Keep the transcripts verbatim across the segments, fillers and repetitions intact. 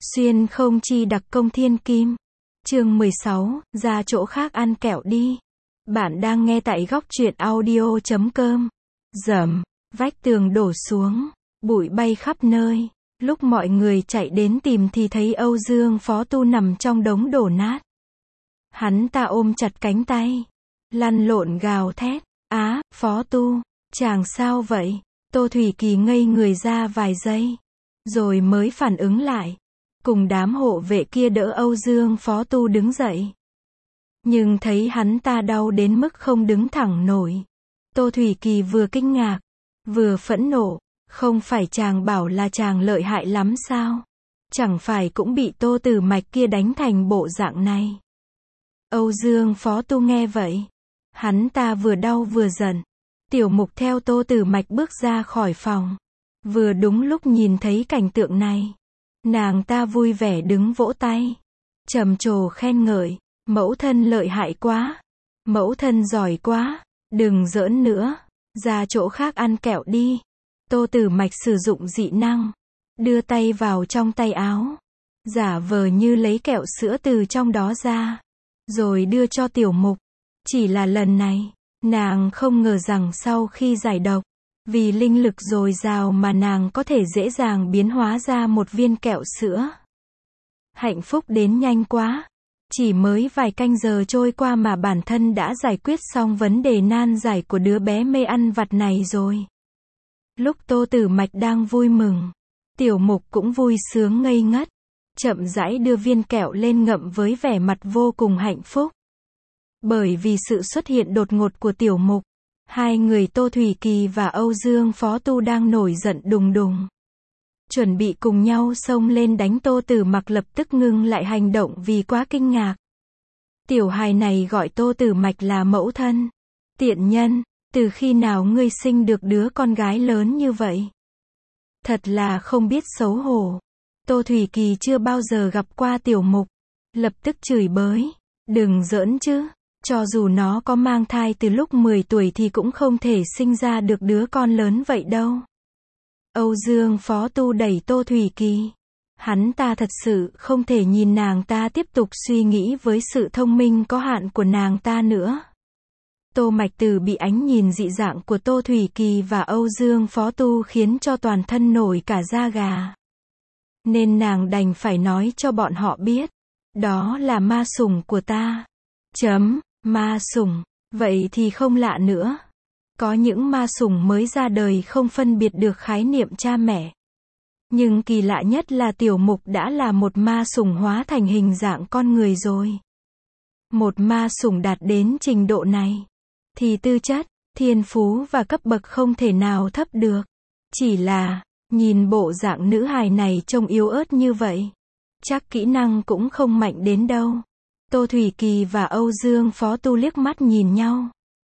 Xuyên không chi đặc công thiên kim. Chương mười sáu, ra chỗ khác ăn kẹo đi. Bạn đang nghe tại góc truyện audio chấm com. Rầm, vách tường đổ xuống, bụi bay khắp nơi. Lúc mọi người chạy đến tìm thì thấy Âu Dương Phó Tu nằm trong đống đổ nát. Hắn ta ôm chặt cánh tay, lăn lộn gào thét, "Á, Phó Tu, chàng sao vậy?" Tô Thủy Kỳ ngây người ra vài giây, rồi mới phản ứng lại, cùng đám hộ vệ kia đỡ Âu Dương Phó Tu đứng dậy. Nhưng thấy hắn ta đau đến mức không đứng thẳng nổi. Tô Thủy Kỳ vừa kinh ngạc, vừa phẫn nộ, không phải chàng bảo là chàng lợi hại lắm sao? Chẳng phải cũng bị Tô Tử Mạch kia đánh thành bộ dạng này. Âu Dương Phó Tu nghe vậy, hắn ta vừa đau vừa giận. Tiểu Mục theo Tô Tử Mạch bước ra khỏi phòng, vừa đúng lúc nhìn thấy cảnh tượng này. Nàng ta vui vẻ đứng vỗ tay, trầm trồ khen ngợi, "Mẫu thân lợi hại quá, mẫu thân giỏi quá, đừng giỡn nữa, ra chỗ khác ăn kẹo đi." Tô Tử Mạch sử dụng dị năng, đưa tay vào trong tay áo, giả vờ như lấy kẹo sữa từ trong đó ra, rồi đưa cho Tiểu Mục. Chỉ là lần này, nàng không ngờ rằng sau khi giải độc, vì linh lực dồi dào mà nàng có thể dễ dàng biến hóa ra một viên kẹo sữa. Hạnh phúc đến nhanh quá. Chỉ mới vài canh giờ trôi qua mà bản thân đã giải quyết xong vấn đề nan giải của đứa bé mê ăn vặt này rồi. Lúc Tô Tử Mạch đang vui mừng, Tiểu Mục cũng vui sướng ngây ngất, chậm rãi đưa viên kẹo lên ngậm với vẻ mặt vô cùng hạnh phúc. Bởi vì sự xuất hiện đột ngột của Tiểu Mục, hai người Tô Thủy Kỳ và Âu Dương Phó Tu đang nổi giận đùng đùng, chuẩn bị cùng nhau xông lên đánh. Tô Tử Mạch lập tức ngưng lại hành động vì quá kinh ngạc. Tiểu hài này gọi Tô Tử Mạch là mẫu thân. Tiện nhân, từ khi nào ngươi sinh được đứa con gái lớn như vậy? Thật là không biết xấu hổ. Tô Thủy Kỳ chưa bao giờ gặp qua Tiểu Mục, lập tức chửi bới, "Đừng giỡn chứ, cho dù nó có mang thai từ lúc mười tuổi thì cũng không thể sinh ra được đứa con lớn vậy đâu." Âu Dương Phó Tu đẩy Tô Thủy Kỳ. Hắn ta thật sự không thể nhìn nàng ta tiếp tục suy nghĩ với sự thông minh có hạn của nàng ta nữa. Tô Mạch Tử bị ánh nhìn dị dạng của Tô Thủy Kỳ và Âu Dương Phó Tu khiến cho toàn thân nổi cả da gà. Nên nàng đành phải nói cho bọn họ biết, "Đó là ma sủng của ta." Chấm, ma sủng, vậy thì không lạ nữa. Có những ma sủng mới ra đời không phân biệt được khái niệm cha mẹ. Nhưng kỳ lạ nhất là Tiểu Mục đã là một ma sủng hóa thành hình dạng con người rồi. Một ma sủng đạt đến trình độ này, thì tư chất, thiên phú và cấp bậc không thể nào thấp được. Chỉ là, nhìn bộ dạng nữ hài này trông yếu ớt như vậy, chắc kỹ năng cũng không mạnh đến đâu. Tô Thủy Kỳ và Âu Dương Phó Tu liếc mắt nhìn nhau,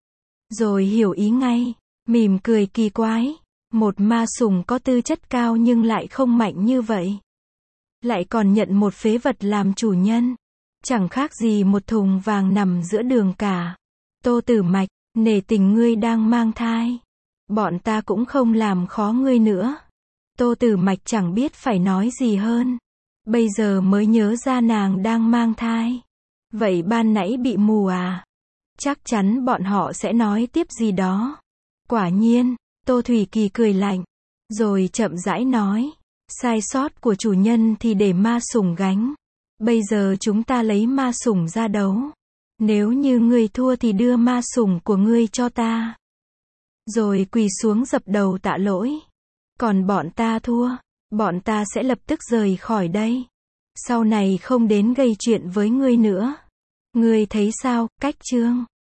rồi hiểu ý ngay, mỉm cười kỳ quái. Một ma sủng có tư chất cao nhưng lại không mạnh như vậy, lại còn nhận một phế vật làm chủ nhân, chẳng khác gì một thùng vàng nằm giữa đường cả. Tô Tử Mạch, nể tình ngươi đang mang thai, bọn ta cũng không làm khó ngươi nữa. Tô Tử Mạch chẳng biết phải nói gì hơn, bây giờ mới nhớ ra nàng đang mang thai. Vậy ban nãy bị mù à? Chắc chắn bọn họ sẽ nói tiếp gì đó. Quả nhiên, Tô Thủy Kỳ cười lạnh, rồi chậm rãi nói, "Sai sót của chủ nhân thì để ma sủng gánh. Bây giờ chúng ta lấy ma sủng ra đấu. Nếu như ngươi thua thì đưa ma sủng của ngươi cho ta." Rồi quỳ xuống dập đầu tạ lỗi. "Còn bọn ta thua, bọn ta sẽ lập tức rời khỏi đây. Sau này không đến gây chuyện với ngươi nữa. Ngươi thấy sao, Cách Trương?"